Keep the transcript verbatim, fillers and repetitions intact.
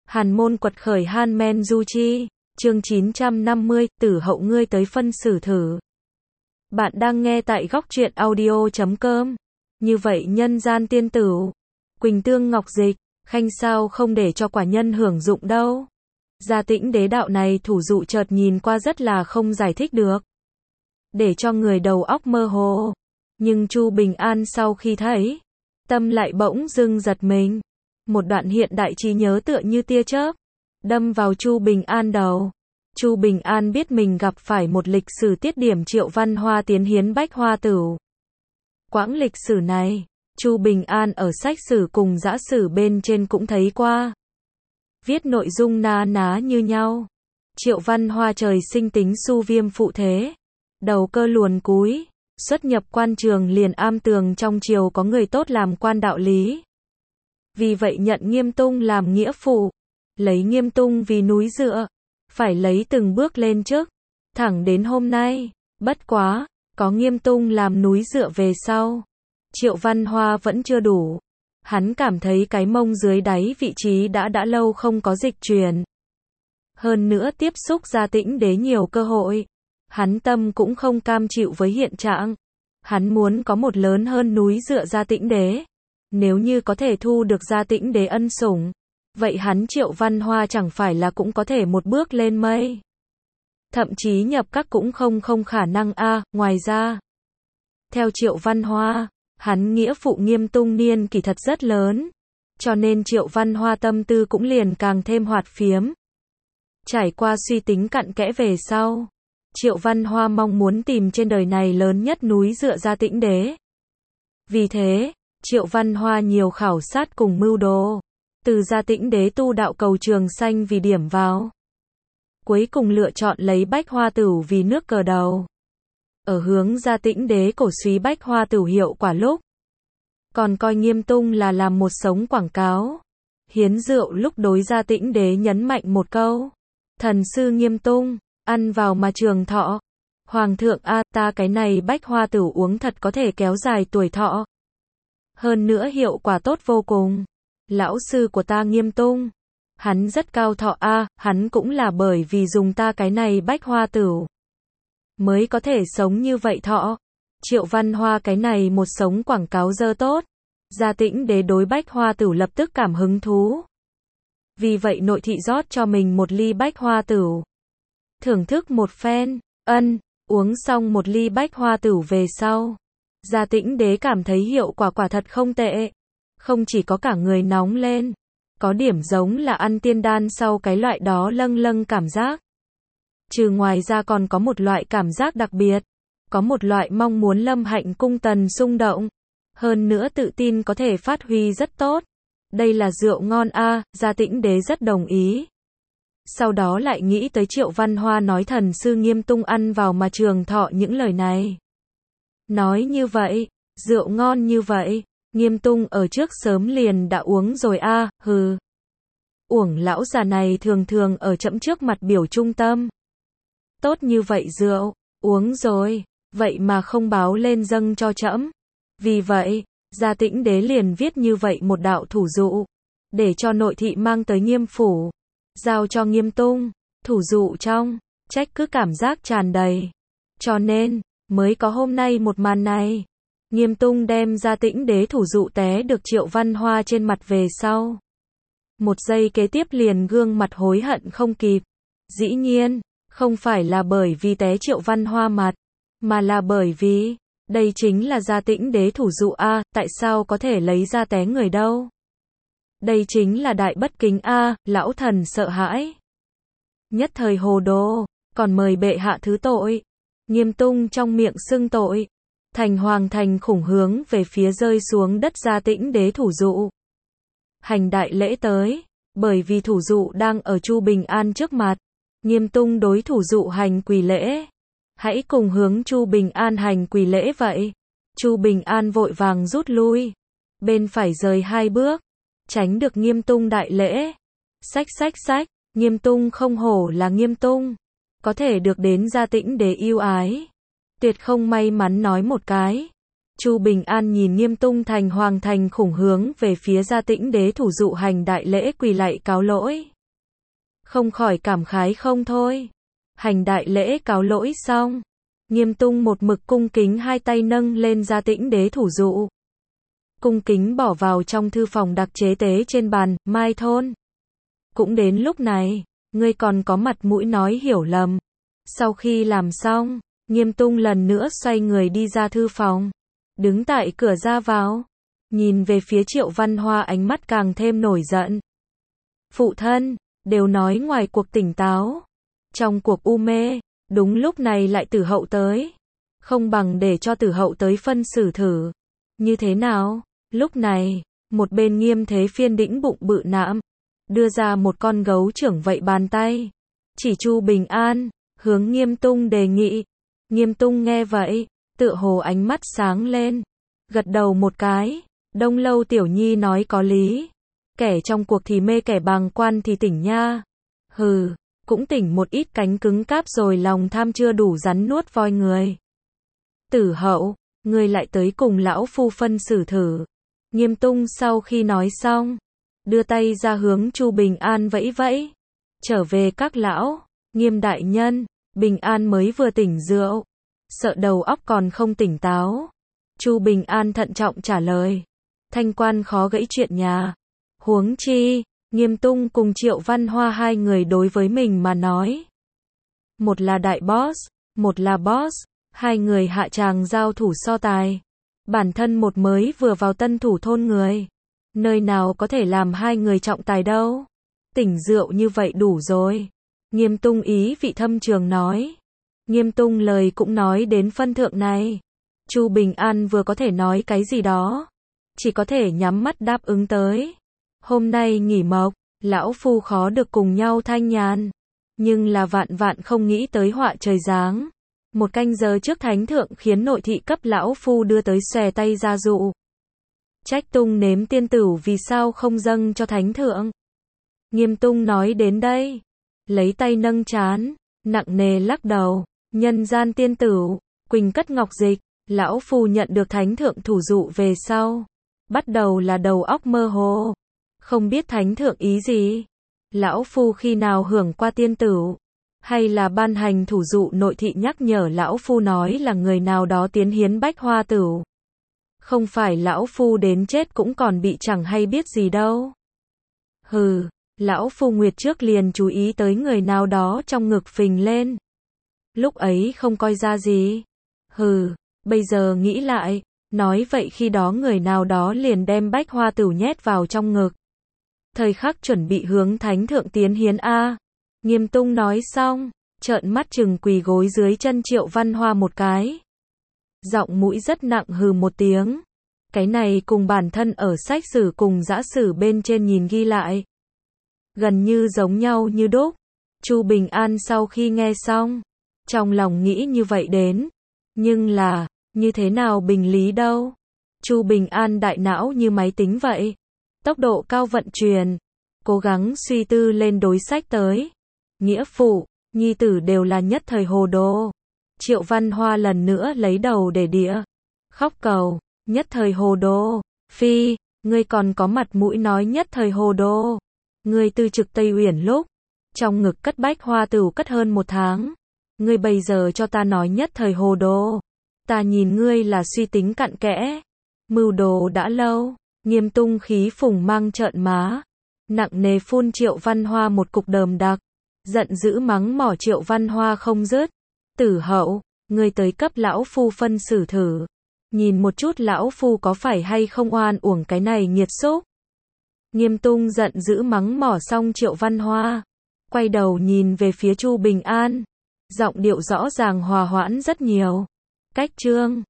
Hàn môn quật khởi Han Men Du Chi, chương chín trăm năm mươi, tử hậu ngươi tới phân xử thử. Bạn đang nghe tại góc truyện audio chấm com. Như vậy nhân gian tiên tử, Quỳnh Tương Ngọc Dịch, khanh sao không để cho quả nhân hưởng dụng đâu. Gia Tĩnh đế đạo này thủ dụ chợt nhìn qua rất là không giải thích được, để cho người đầu óc mơ hồ. Nhưng Chu Bình An sau khi thấy, tâm lại bỗng dưng giật mình. Một đoạn hiện đại trí nhớ tựa như tia chớp đâm vào Chu Bình An đầu. Chu Bình An biết mình gặp phải một lịch sử tiết điểm Triệu Văn Hoa tiến hiến Bách Hoa Tửu. Quãng lịch sử này, Chu Bình An ở sách sử cùng giã sử bên trên cũng thấy qua. Viết nội dung na ná như nhau. Triệu Văn Hoa trời sinh tính su viêm phụ thế, đầu cơ luồn cúi, xuất nhập quan trường liền am tường trong triều có người tốt làm quan đạo lý. Vì vậy nhận Nghiêm Tung làm nghĩa phụ, lấy Nghiêm Tung vì núi dựa, phải lấy từng bước lên trước, thẳng đến hôm nay. Bất quá, có Nghiêm Tung làm núi dựa về sau, Triệu Văn Hoa vẫn chưa đủ. Hắn cảm thấy cái mông dưới đáy vị trí đã đã lâu không có dịch chuyển. Hơn nữa tiếp xúc Gia Tĩnh đế nhiều cơ hội, hắn tâm cũng không cam chịu với hiện trạng. Hắn muốn có một lớn hơn núi dựa Gia Tĩnh đế. Nếu như có thể thu được Gia Tĩnh đế ân sủng, vậy hắn Triệu Văn Hoa chẳng phải là cũng có thể một bước lên mây. Thậm chí nhập các cũng không không khả năng a. À, ngoài ra, theo Triệu Văn Hoa, hắn nghĩa phụ Nghiêm Tung niên kỳ thật rất lớn, cho nên Triệu Văn Hoa tâm tư cũng liền càng thêm hoạt phiếm. Trải qua suy tính cặn kẽ về sau, Triệu Văn Hoa mong muốn tìm trên đời này lớn nhất núi dựa Gia Tĩnh đế. Vì thế, Triệu Văn Hoa nhiều khảo sát cùng mưu đồ, từ Gia Tĩnh đế tu đạo cầu Trường Sanh vì điểm vào, cuối cùng lựa chọn lấy Bách Hoa Tửu vì nước cờ đầu. Ở hướng Gia Tĩnh đế cổ suý Bách Hoa Tửu hiệu quả lúc, còn coi Nghiêm Tung là làm một sống quảng cáo. Hiến rượu lúc đối Gia Tĩnh đế nhấn mạnh một câu: thần sư Nghiêm Tung, ăn vào mà trường thọ. Hoàng thượng a, ta cái này Bách Hoa Tửu uống thật có thể kéo dài tuổi thọ. Hơn nữa hiệu quả tốt vô cùng. Lão sư của ta Nghiêm Tung, hắn rất cao thọ a, à, hắn cũng là bởi vì dùng ta cái này Bách Hoa Tửu mới có thể sống như vậy thọ. Triệu Văn Hoa cái này một sống quảng cáo dơ tốt. Gia Tĩnh đế đối Bách Hoa Tửu lập tức cảm hứng thú. Vì vậy nội thị rót cho mình một ly Bách Hoa Tửu. Thưởng thức một phen, ân, uống xong một ly Bách Hoa Tửu về sau, Gia Tĩnh đế cảm thấy hiệu quả quả thật không tệ. Không chỉ có cả người nóng lên, có điểm giống là ăn tiên đan sau cái loại đó lâng lâng cảm giác. Trừ ngoài ra còn có một loại cảm giác đặc biệt, có một loại mong muốn lâm hạnh cung tần xung động. Hơn nữa tự tin có thể phát huy rất tốt. Đây là rượu ngon a, à, Gia Tĩnh đế rất đồng ý. Sau đó lại nghĩ tới Triệu Văn Hoa nói thần sư Nghiêm Tung ăn vào mà trường thọ những lời này. Nói như vậy, rượu ngon như vậy, Nghiêm Tung ở trước sớm liền đã uống rồi a, à, hừ. Uổng lão già này thường thường ở trẫm trước mặt biểu trung tâm. Tốt như vậy rượu, uống rồi, vậy mà không báo lên dâng cho trẫm. Vì vậy, Gia Tĩnh đế liền viết như vậy một đạo thủ dụ, để cho nội thị mang tới Nghiêm phủ, giao cho Nghiêm Tung. Thủ dụ trong, trách cứ cảm giác tràn đầy. Cho nên, mới có hôm nay một màn này. Nghiêm Tung đem Gia Tĩnh đế thủ dụ té được Triệu Văn Hoa trên mặt về sau. Một giây kế tiếp liền gương mặt hối hận không kịp. Dĩ nhiên, không phải là bởi vì té Triệu Văn Hoa mặt, mà là bởi vì, đây chính là Gia Tĩnh đế thủ dụ a, à, tại sao có thể lấy ra té người đâu. Đây chính là đại bất kính a, à, lão thần sợ hãi. Nhất thời hồ đồ, còn mời bệ hạ thứ tội. Nghiêm Tung trong miệng xưng tội. Thành hoàng thành khủng hướng về phía rơi xuống đất Gia Tĩnh đế thủ dụ. Hành đại lễ tới, bởi vì thủ dụ đang ở Chu Bình An trước mặt. Nghiêm Tung đối thủ dụ hành quỳ lễ. Hãy cùng hướng Chu Bình An hành quỳ lễ vậy. Chu Bình An vội vàng rút lui. Bên phải rời hai bước, tránh được Nghiêm Tung đại lễ. Xách xách xách, Nghiêm Tung không hổ là Nghiêm Tung. Có thể được đến Gia Tĩnh đế yêu ái. Tuyệt không may mắn nói một cái. Chu Bình An nhìn Nghiêm Tung thành hoàng thành khủng hướng về phía Gia Tĩnh đế thủ dụ hành đại lễ quỳ lạy cáo lỗi. không khỏi cảm khái không thôi. Hành đại lễ cáo lỗi xong, Nghiêm Tung một mực cung kính hai tay nâng lên ra Tĩnh Đế thủ dụ. Cung kính bỏ vào trong thư phòng đặc chế tế trên bàn, Mai Thôn. Cũng đến lúc này, ngươi còn có mặt mũi nói hiểu lầm. Sau khi làm xong, Nghiêm Tung lần nữa xoay người đi ra thư phòng. Đứng tại cửa ra vào, nhìn về phía Triệu Văn Hoa ánh mắt càng thêm nổi giận. Phụ thân, đều nói ngoài cuộc tỉnh táo, trong cuộc u mê, đúng lúc này lại Tử Hậu tới. Không bằng để cho Tử Hậu tới phân xử thử. Như thế nào? Lúc này, một bên Nghiêm Thế Phiên đĩnh bụng bự nạm, đưa ra một con gấu trưởng vậy bàn tay. Chỉ Chu Bình An, hướng Nghiêm Tung đề nghị. Nghiêm Tung nghe vậy, tựa hồ ánh mắt sáng lên. Gật đầu một cái, Đông Lâu Tiểu Nhi nói có lý. Kẻ trong cuộc thì mê kẻ bàng quan thì tỉnh nha. Hừ, cũng tỉnh một ít cánh cứng cáp rồi lòng tham chưa đủ rắn nuốt voi người. Tử Hậu, ngươi lại tới cùng lão phu phân xử thử. Nghiêm Tung sau khi nói xong, đưa tay ra hướng Chu Bình An vẫy vẫy. Trở về các lão, Nghiêm đại nhân, Bình An mới vừa tỉnh rượu, sợ đầu óc còn không tỉnh táo. Chu Bình An thận trọng trả lời. Thanh quan khó gãy chuyện nhà. Huống chi, Nghiêm Tung cùng Triệu Văn Hoa hai người đối với mình mà nói. Một là đại boss, một là boss, hai người hạ tràng giao thủ so tài. Bản thân một mới vừa vào tân thủ thôn người. Nơi nào có thể làm hai người trọng tài đâu. Tỉnh rượu như vậy đủ rồi. Nghiêm Tung ý vị thâm trường nói. Nghiêm Tung lời cũng nói đến phân thượng này. Chu Bình An vừa có thể nói cái gì đó. Chỉ có thể nhắm mắt đáp ứng tới. Hôm nay nghỉ mộc, lão phu khó được cùng nhau thanh nhàn. Nhưng là vạn vạn không nghĩ tới họa trời giáng. Một canh giờ trước thánh thượng khiến nội thị cấp lão phu đưa tới xòe tay ra dụ. Trách Tung nếm tiên tửu vì sao không dâng cho thánh thượng. Nghiêm Tung nói đến đây, lấy tay nâng trán, nặng nề lắc đầu. Nhân gian tiên tửu, Quỳnh cất ngọc dịch, lão phu nhận được thánh thượng thủ dụ về sau. Bắt đầu là đầu óc mơ hồ. Không biết thánh thượng ý gì. Lão phu khi nào hưởng qua tiên tửu. Hay là ban hành thủ dụ nội thị nhắc nhở lão phu nói là người nào đó tiến hiến bách hoa tửu. Không phải lão phu đến chết cũng còn bị chẳng hay biết gì đâu. Hừ, lão phu nguyệt trước liền chú ý tới người nào đó trong ngực phình lên. Lúc ấy không coi ra gì. Hừ, bây giờ nghĩ lại, nói vậy khi đó người nào đó liền đem bách hoa tửu nhét vào trong ngực. Thời khắc chuẩn bị hướng thánh thượng tiến hiến a. Nghiêm Tung nói xong, trợn mắt chừng quỳ gối dưới chân Triệu Văn Hoa một cái. Giọng mũi rất nặng hừ một tiếng. Cái này cùng bản thân ở sách sử cùng giã sử bên trên nhìn ghi lại. Gần như giống nhau như đúc. Chu Bình An sau khi nghe xong, trong lòng nghĩ như vậy đến. Nhưng là, như thế nào bình lý đâu. Chu Bình An đại não như máy tính vậy. Tốc độ cao vận chuyển. Cố gắng suy tư lên đối sách tới. Nghĩa phụ, nhi tử đều là nhất thời hồ đồ. Triệu Văn Hoa lần nữa lấy đầu để đĩa. Khóc cầu, nhất thời hồ đồ. Phi, ngươi còn có mặt mũi nói nhất thời hồ đồ. Ngươi từ trực Tây Uyển lúc, trong ngực cất bách hoa tửu cất hơn một tháng. Ngươi bây giờ cho ta nói nhất thời hồ đồ. Ta nhìn ngươi là suy tính cặn kẽ. Mưu đồ đã lâu. Nghiêm Tung khí phùng mang trợn má. Nặng nề phun Triệu Văn Hoa một cục đờm đặc. Giận dữ mắng mỏ Triệu Văn Hoa không dứt. Tử Hậu, ngươi tới cấp lão phu phân xử thử. Nhìn một chút lão phu có phải hay không oan uổng cái này nghiệt xúc. Nghiêm Tung giận dữ mắng mỏ xong Triệu Văn Hoa. Quay đầu nhìn về phía Chu Bình An. Giọng điệu rõ ràng hòa hoãn rất nhiều. Cách chương